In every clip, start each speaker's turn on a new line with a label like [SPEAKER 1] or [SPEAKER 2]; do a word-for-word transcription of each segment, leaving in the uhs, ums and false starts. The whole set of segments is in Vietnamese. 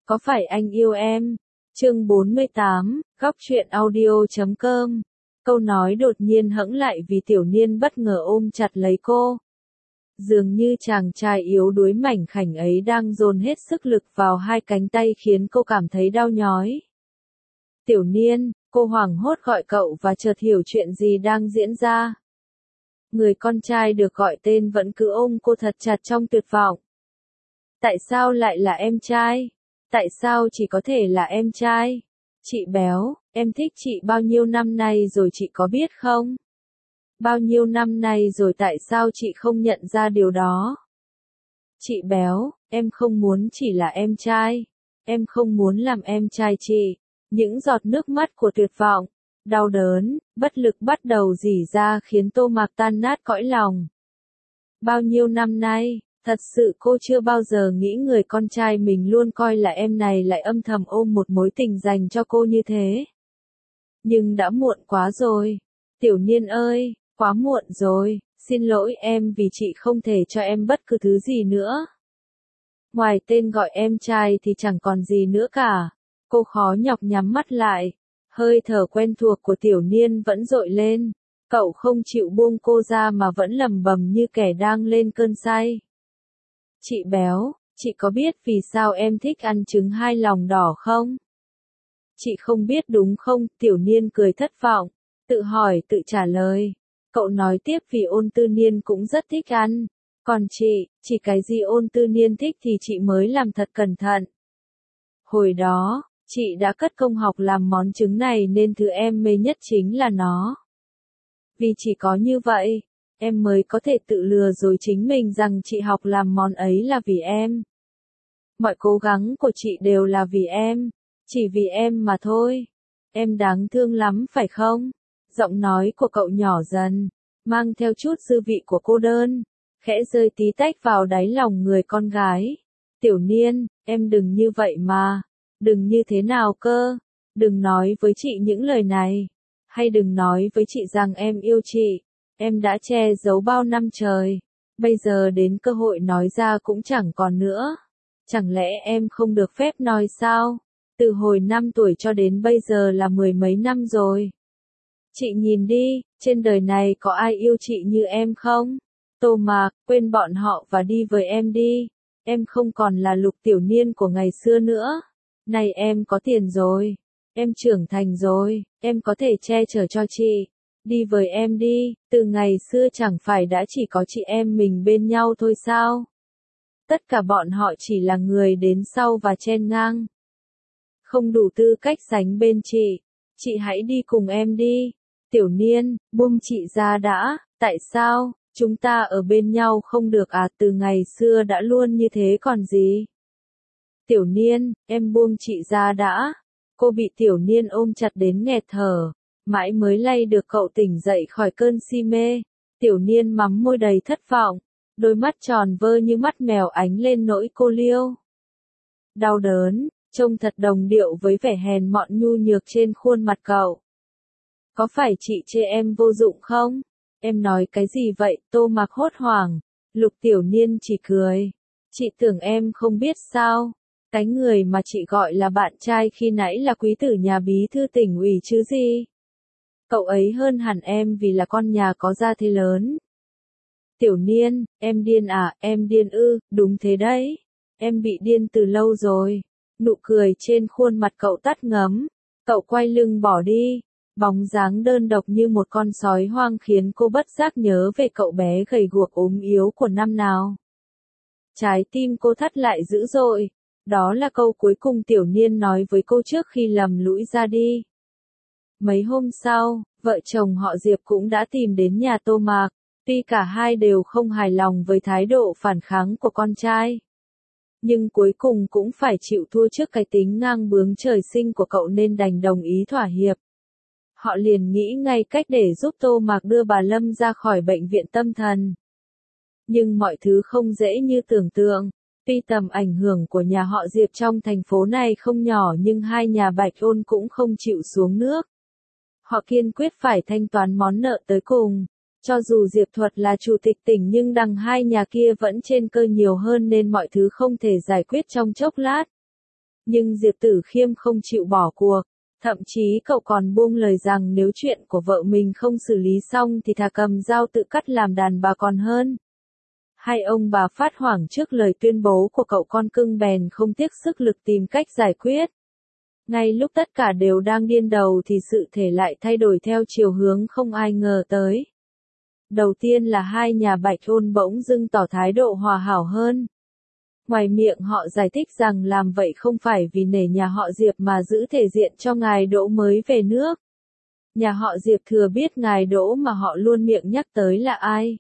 [SPEAKER 1] Có phải anh yêu em? Chương bốn mươi tám, góc truyện audio chấm com. Câu nói đột nhiên hẫng lại vì Tiểu Niên bất ngờ ôm chặt lấy cô. Dường như chàng trai yếu đuối mảnh khảnh ấy đang dồn hết sức lực vào hai cánh tay khiến cô cảm thấy đau nhói. Tiểu Niên, cô hoảng hốt gọi cậu và chợt hiểu chuyện gì đang diễn ra. Người con trai được gọi tên vẫn cứ ôm cô thật chặt trong tuyệt vọng. Tại sao lại là em trai? Tại sao chỉ có thể là em trai? Chị béo, em thích chị bao nhiêu năm nay rồi chị có biết không? Bao nhiêu năm nay rồi tại sao chị không nhận ra điều đó? Chị béo, em không muốn chỉ là em trai. Em không muốn làm em trai chị. Những giọt nước mắt của tuyệt vọng, đau đớn, bất lực bắt đầu rỉ ra khiến Tô Mạc tan nát cõi lòng. Bao nhiêu năm nay, thật sự cô chưa bao giờ nghĩ người con trai mình luôn coi là em này lại âm thầm ôm một mối tình dành cho cô như thế. Nhưng đã muộn quá rồi. Tiểu Niên ơi, quá muộn rồi, xin lỗi em vì chị không thể cho em bất cứ thứ gì nữa. Ngoài tên gọi em trai thì chẳng còn gì nữa cả. Cô khó nhọc nhắm mắt lại. Hơi thở quen thuộc của Tiểu Niên vẫn dội lên. Cậu không chịu buông cô ra mà vẫn lẩm bẩm như kẻ đang lên cơn say. Chị béo, chị có biết vì sao em thích ăn trứng hai lòng đỏ không? Chị không biết đúng không? Tiểu Niên cười thất vọng, tự hỏi tự trả lời. Cậu nói tiếp vì Ôn Tư Niên cũng rất thích ăn. Còn chị, chỉ cái gì Ôn Tư Niên thích thì chị mới làm thật cẩn thận. Hồi đó, chị đã cất công học làm món trứng này nên thứ em mê nhất chính là nó. Vì chỉ có như vậy, em mới có thể tự lừa dối chính mình rằng chị học làm món ấy là vì em. Mọi cố gắng của chị đều là vì em, chỉ vì em mà thôi. Em đáng thương lắm phải không? Giọng nói của cậu nhỏ dần, mang theo chút dư vị của cô đơn, khẽ rơi tí tách vào đáy lòng người con gái. Tiểu Niên, em đừng như vậy mà, đừng như thế nào cơ, đừng nói với chị những lời này, hay đừng nói với chị rằng em yêu chị. Em đã che giấu bao năm trời, bây giờ đến cơ hội nói ra cũng chẳng còn nữa. Chẳng lẽ em không được phép nói sao? Từ hồi năm tuổi cho đến bây giờ là mười mấy năm rồi. Chị nhìn đi, trên đời này có ai yêu chị như em không? Tô Mạc, quên bọn họ và đi với em đi. Em không còn là Lục Tiểu Niên của ngày xưa nữa. Này em có tiền rồi. Em trưởng thành rồi, em có thể che chở cho chị. Đi với em đi, từ ngày xưa chẳng phải đã chỉ có chị em mình bên nhau thôi sao? Tất cả bọn họ chỉ là người đến sau và chen ngang. Không đủ tư cách sánh bên chị. Chị hãy đi cùng em đi. Tiểu Niên, buông chị ra đã, tại sao? Chúng ta ở bên nhau không được à? Từ ngày xưa đã luôn như thế còn gì? Tiểu Niên, em buông chị ra đã. Cô bị Tiểu Niên ôm chặt đến nghẹt thở, mãi mới lay được cậu tỉnh dậy khỏi cơn si mê. Tiểu Niên mắm môi đầy thất vọng, đôi mắt tròn vơ như mắt mèo ánh lên nỗi cô liêu. Đau đớn, trông thật đồng điệu với vẻ hèn mọn nhu nhược trên khuôn mặt cậu. Có phải chị chê em vô dụng không? Em nói cái gì vậy? Tô Mạc hốt hoảng. Lục Tiểu Niên chỉ cười. Chị tưởng em không biết sao? Cái người mà chị gọi là bạn trai khi nãy là quý tử nhà bí thư tỉnh ủy chứ gì? Cậu ấy hơn hẳn em vì là con nhà có gia thế lớn. Tiểu Niên, em điên à? Em điên ư? Đúng thế đấy. Em bị điên từ lâu rồi. Nụ cười trên khuôn mặt cậu tắt ngấm. Cậu quay lưng bỏ đi. Bóng dáng đơn độc như một con sói hoang khiến cô bất giác nhớ về cậu bé gầy guộc ốm yếu của năm nào. Trái tim cô thắt lại dữ dội. Đó là câu cuối cùng Tiểu Niên nói với cô trước khi lầm lũi ra đi. Mấy hôm sau, vợ chồng họ Diệp cũng đã tìm đến nhà Tô Mạc, tuy cả hai đều không hài lòng với thái độ phản kháng của con trai. Nhưng cuối cùng cũng phải chịu thua trước cái tính ngang bướng trời sinh của cậu nên đành đồng ý thỏa hiệp. Họ liền nghĩ ngay cách để giúp Tô Mạc đưa bà Lâm ra khỏi bệnh viện tâm thần. Nhưng mọi thứ không dễ như tưởng tượng. Tuy tầm ảnh hưởng của nhà họ Diệp trong thành phố này không nhỏ nhưng hai nhà Bạch Ôn cũng không chịu xuống nước. Họ kiên quyết phải thanh toán món nợ tới cùng. Cho dù Diệp Thuật là chủ tịch tỉnh nhưng đằng hai nhà kia vẫn trên cơ nhiều hơn nên mọi thứ không thể giải quyết trong chốc lát. Nhưng Diệp Tử Khiêm không chịu bỏ cuộc. Thậm chí cậu còn buông lời rằng nếu chuyện của vợ mình không xử lý xong thì thà cầm dao tự cắt làm đàn bà còn hơn. Hai ông bà phát hoảng trước lời tuyên bố của cậu con cưng bèn không tiếc sức lực tìm cách giải quyết. Ngay lúc tất cả đều đang điên đầu thì sự thể lại thay đổi theo chiều hướng không ai ngờ tới. Đầu tiên là hai nhà Bạch Ôn bỗng dưng tỏ thái độ hòa hảo hơn. Ngoài miệng họ giải thích rằng làm vậy không phải vì nể nhà họ Diệp mà giữ thể diện cho ngài Đỗ mới về nước. Nhà họ Diệp thừa biết ngài Đỗ mà họ luôn miệng nhắc tới là ai.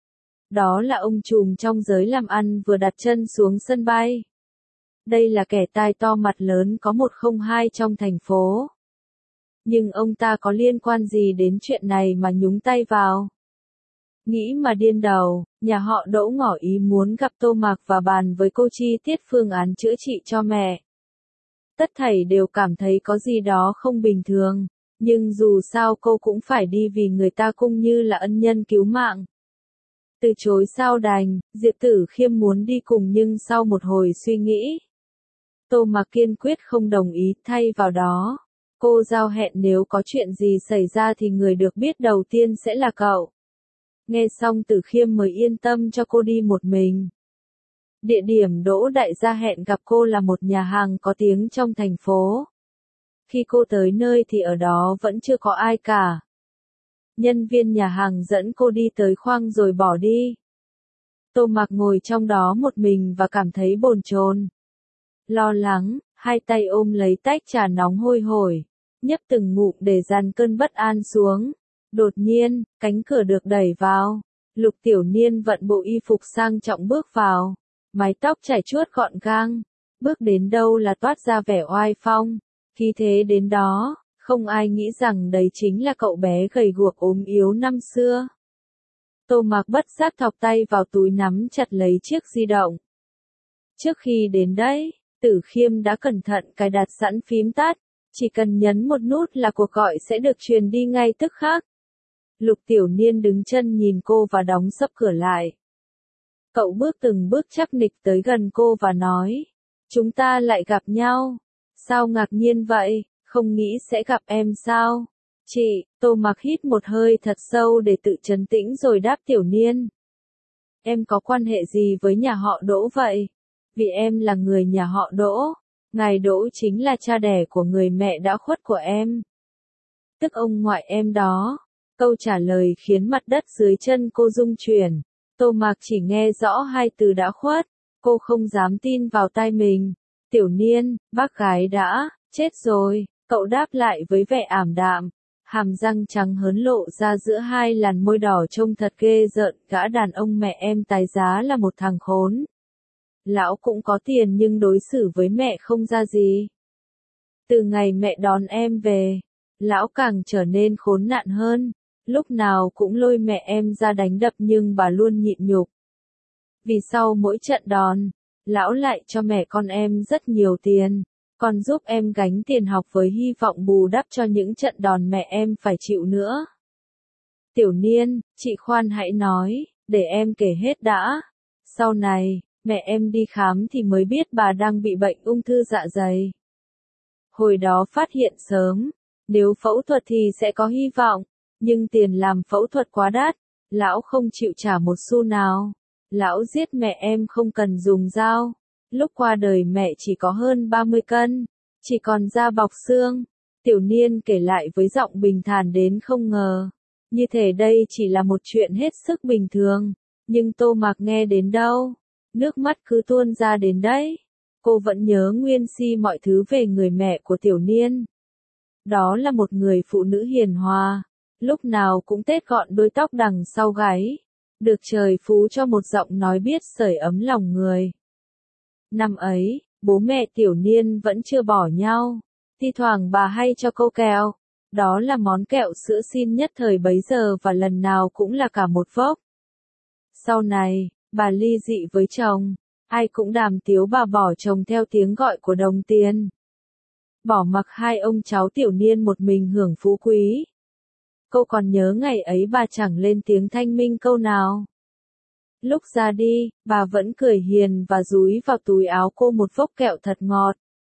[SPEAKER 1] Đó là ông trùm trong giới làm ăn vừa đặt chân xuống sân bay. Đây là kẻ tai to mặt lớn có một không hai trong thành phố. Nhưng ông ta có liên quan gì đến chuyện này mà nhúng tay vào? Nghĩ mà điên đầu, nhà họ Đỗ ngỏ ý muốn gặp Tô Mạc và bàn với cô chi tiết phương án chữa trị cho mẹ. Tất thảy đều cảm thấy có gì đó không bình thường, nhưng dù sao cô cũng phải đi vì người ta cũng như là ân nhân cứu mạng. Từ chối sao đành, Diệp Tử Khiêm muốn đi cùng nhưng sau một hồi suy nghĩ, Tô Mạc kiên quyết không đồng ý, thay vào đó, cô giao hẹn nếu có chuyện gì xảy ra thì người được biết đầu tiên sẽ là cậu. Nghe xong Tử Khiêm mới yên tâm cho cô đi một mình. Địa điểm Đỗ đại gia hẹn gặp cô là một nhà hàng có tiếng trong thành phố. Khi cô tới nơi thì ở đó vẫn chưa có ai cả. Nhân viên nhà hàng dẫn cô đi tới khoang rồi bỏ đi. Tô Mạc ngồi trong đó một mình và cảm thấy bồn chồn. Lo lắng, hai tay ôm lấy tách trà nóng hôi hổi, nhấp từng ngụm để dàn cơn bất an xuống. Đột nhiên, cánh cửa được đẩy vào. Lục Tiểu Niên vận bộ y phục sang trọng bước vào. Mái tóc chải chuốt gọn gàng. Bước đến đâu là toát ra vẻ oai phong. Khí thế đến đó, không ai nghĩ rằng đấy chính là cậu bé gầy guộc ốm yếu năm xưa. Tô Mạc bất giác thọc tay vào túi nắm chặt lấy chiếc di động. Trước khi đến đấy, Tử Khiêm đã cẩn thận cài đặt sẵn phím tắt. Chỉ cần nhấn một nút là cuộc gọi sẽ được truyền đi ngay tức khắc. Lục Tiểu Niên đứng chân nhìn cô và đóng sập cửa lại. Cậu bước từng bước chắc nịch tới gần cô và nói, chúng ta lại gặp nhau. Sao ngạc nhiên vậy, không nghĩ sẽ gặp em sao? Chị, Tô Mạc hít một hơi thật sâu để tự trấn tĩnh rồi đáp Tiểu Niên. Em có quan hệ gì với nhà họ Đỗ vậy? Vì em là người nhà họ Đỗ. Ngài Đỗ chính là cha đẻ của người mẹ đã khuất của em. Tức ông ngoại em đó. Câu trả lời khiến mặt đất dưới chân cô rung chuyển. Tô Mạc chỉ nghe rõ hai từ đã khuất. Cô không dám tin vào tai mình. Tiểu Niên, bác gái đã, chết rồi. Cậu đáp lại với vẻ ảm đạm. Hàm răng trắng hớn lộ ra giữa hai làn môi đỏ trông thật ghê rợn. Gã đàn ông mẹ em tái giá là một thằng khốn. Lão cũng có tiền nhưng đối xử với mẹ không ra gì. Từ ngày mẹ đón em về, lão càng trở nên khốn nạn hơn. Lúc nào cũng lôi mẹ em ra đánh đập nhưng bà luôn nhịn nhục. Vì sau mỗi trận đòn, lão lại cho mẹ con em rất nhiều tiền, còn giúp em gánh tiền học với hy vọng bù đắp cho những trận đòn mẹ em phải chịu nữa. Tiểu Niên, chị khoan hãy nói, để em kể hết đã. Sau này, mẹ em đi khám thì mới biết bà đang bị bệnh ung thư dạ dày. Hồi đó phát hiện sớm, nếu phẫu thuật thì sẽ có hy vọng, nhưng tiền làm phẫu thuật quá đắt, lão không chịu trả một xu nào. Lão giết mẹ em không cần dùng dao. Lúc qua đời mẹ chỉ có hơn ba mươi cân, chỉ còn da bọc xương. Tiểu Niên kể lại với giọng bình thản đến không ngờ. Như thể đây chỉ là một chuyện hết sức bình thường, nhưng Tô Mạc nghe đến đâu, nước mắt cứ tuôn ra đến đấy. Cô vẫn nhớ nguyên si mọi thứ về người mẹ của Tiểu Niên. Đó là một người phụ nữ hiền hòa, lúc nào cũng tết gọn đuôi tóc đằng sau gáy, được trời phú cho một giọng nói biết sưởi ấm lòng người. Năm ấy, bố mẹ Tiểu Niên vẫn chưa bỏ nhau, thi thoảng bà hay cho cô kẹo, đó là món kẹo sữa xin nhất thời bấy giờ và lần nào cũng là cả một vốc. Sau này, bà ly dị với chồng, ai cũng đàm tiếu bà bỏ chồng theo tiếng gọi của đồng tiền. Bỏ mặc hai ông cháu Tiểu Niên một mình hưởng phú quý. Cô còn nhớ ngày ấy bà chẳng lên tiếng thanh minh câu nào. Lúc ra đi, bà vẫn cười hiền và dúi vào túi áo cô một vốc kẹo thật ngọt.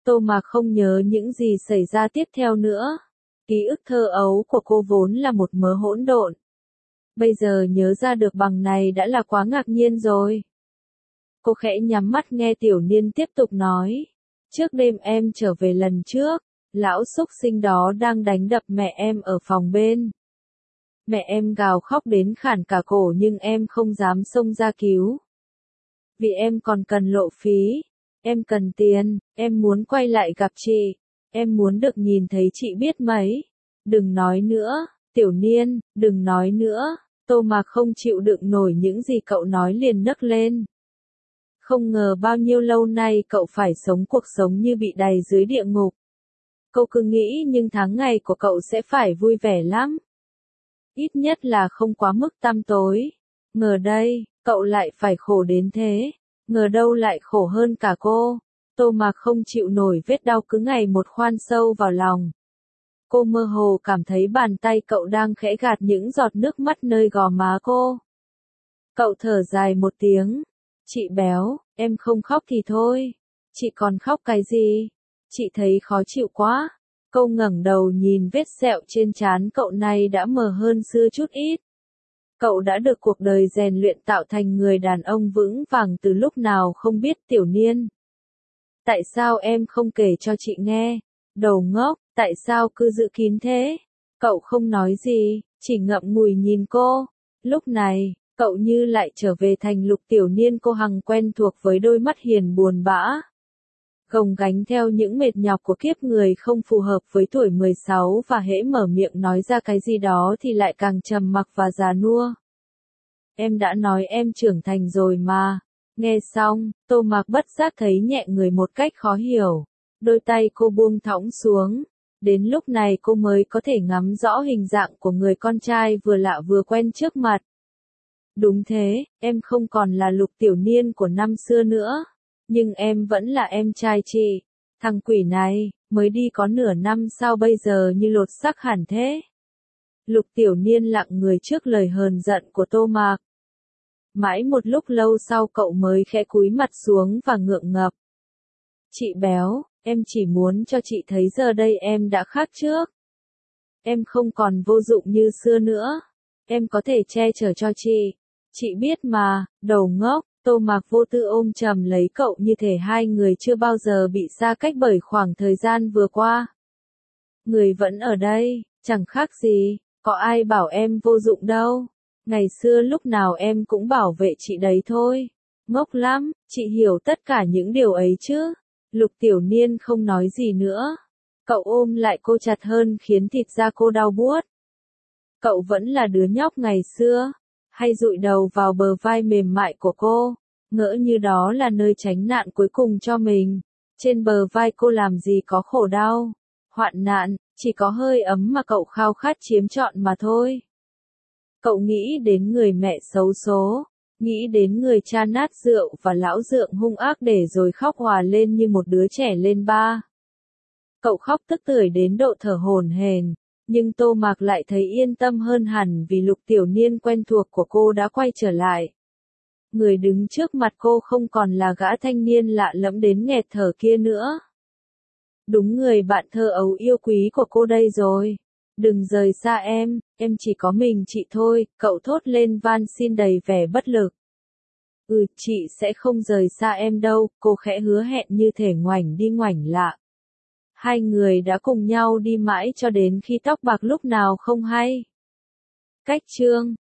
[SPEAKER 1] Tô Mạc không nhớ những gì xảy ra tiếp theo nữa. Ký ức thơ ấu của cô vốn là một mớ hỗn độn. Bây giờ nhớ ra được bằng này đã là quá ngạc nhiên rồi. Cô khẽ nhắm mắt nghe Tiểu Niên tiếp tục nói. Trước đêm em trở về lần trước, lão súc sinh đó đang đánh đập mẹ em ở phòng bên. Mẹ em gào khóc đến khản cả cổ nhưng em không dám xông ra cứu. Vì em còn cần lộ phí, em cần tiền, em muốn quay lại gặp chị, em muốn được nhìn thấy chị biết mấy. Đừng nói nữa, Tiểu Niên, đừng nói nữa. Tô Mạc không chịu đựng nổi những gì cậu nói liền nấc lên. Không ngờ bao nhiêu lâu nay cậu phải sống cuộc sống như bị đày dưới địa ngục. Cậu cứ nghĩ nhưng tháng ngày của cậu sẽ phải vui vẻ lắm. Ít nhất là không quá mức tăm tối. Ngờ đây, cậu lại phải khổ đến thế. Ngờ đâu lại khổ hơn cả cô. Tô Mạc không chịu nổi vết đau cứ ngày một khoan sâu vào lòng. Cô mơ hồ cảm thấy bàn tay cậu đang khẽ gạt những giọt nước mắt nơi gò má cô. Cậu thở dài một tiếng. Chị béo, em không khóc thì thôi. Chị còn khóc cái gì? Chị thấy khó chịu quá. Cô ngẩng đầu nhìn vết sẹo trên trán cậu này đã mờ hơn xưa chút ít. Cậu đã được cuộc đời rèn luyện tạo thành người đàn ông vững vàng từ lúc nào không biết. Tiểu Niên. Tại sao em không kể cho chị nghe? Đầu ngốc, tại sao cứ giữ kín thế? Cậu không nói gì, chỉ ngậm ngùi nhìn cô. Lúc này, cậu như lại trở về thành Lục Tiểu Niên cô hằng quen thuộc với đôi mắt hiền buồn bã. Gồng gánh theo những mệt nhọc của kiếp người không phù hợp với tuổi mười sáu và hễ mở miệng nói ra cái gì đó thì lại càng trầm mặc và già nua. Em đã nói em trưởng thành rồi mà. Nghe xong, Tô Mạc bất giác thấy nhẹ người một cách khó hiểu. Đôi tay cô buông thõng xuống. Đến lúc này cô mới có thể ngắm rõ hình dạng của người con trai vừa lạ vừa quen trước mặt. Đúng thế, em không còn là Lục Tiểu Niên của năm xưa nữa. Nhưng em vẫn là em trai chị. Thằng quỷ này, mới đi có nửa năm sao bây giờ như lột xác hẳn thế? Lục Tiểu Niên lặng người trước lời hờn giận của Tô Mạc. Mãi một lúc lâu sau cậu mới khẽ cúi mặt xuống và ngượng ngập. Chị béo, em chỉ muốn cho chị thấy giờ đây em đã khác trước. Em không còn vô dụng như xưa nữa. Em có thể che chở cho chị. Chị biết mà, đầu ngốc. Tô Mạc vô tư ôm chầm lấy cậu như thể hai người chưa bao giờ bị xa cách bởi khoảng thời gian vừa qua. Người vẫn ở đây, chẳng khác gì, có ai bảo em vô dụng đâu. Ngày xưa lúc nào em cũng bảo vệ chị đấy thôi. Ngốc lắm, chị hiểu tất cả những điều ấy chứ. Lục Tiểu Niên không nói gì nữa. Cậu ôm lại cô chặt hơn khiến thịt da cô đau buốt. Cậu vẫn là đứa nhóc ngày xưa. Hay dụi đầu vào bờ vai mềm mại của cô, ngỡ như đó là nơi tránh nạn cuối cùng cho mình. Trên bờ vai cô làm gì có khổ đau, hoạn nạn, chỉ có hơi ấm mà cậu khao khát chiếm trọn mà thôi. Cậu nghĩ đến người mẹ xấu số, nghĩ đến người cha nát rượu và lão dượng hung ác để rồi khóc hòa lên như một đứa trẻ lên ba. Cậu khóc tức tưởi đến độ thở hổn hển. Nhưng Tô Mạc lại thấy yên tâm hơn hẳn vì Lục Tiểu Niên quen thuộc của cô đã quay trở lại. Người đứng trước mặt cô không còn là gã thanh niên lạ lẫm đến nghẹt thở kia nữa. Đúng người bạn thơ ấu yêu quý của cô đây rồi. Đừng rời xa em, em chỉ có mình chị thôi, cậu thốt lên van xin đầy vẻ bất lực. Ừ, chị sẽ không rời xa em đâu, cô khẽ hứa hẹn như thể ngoảnh đi ngoảnh lại. Hai người đã cùng nhau đi mãi cho đến khi tóc bạc lúc nào không hay. Cách chương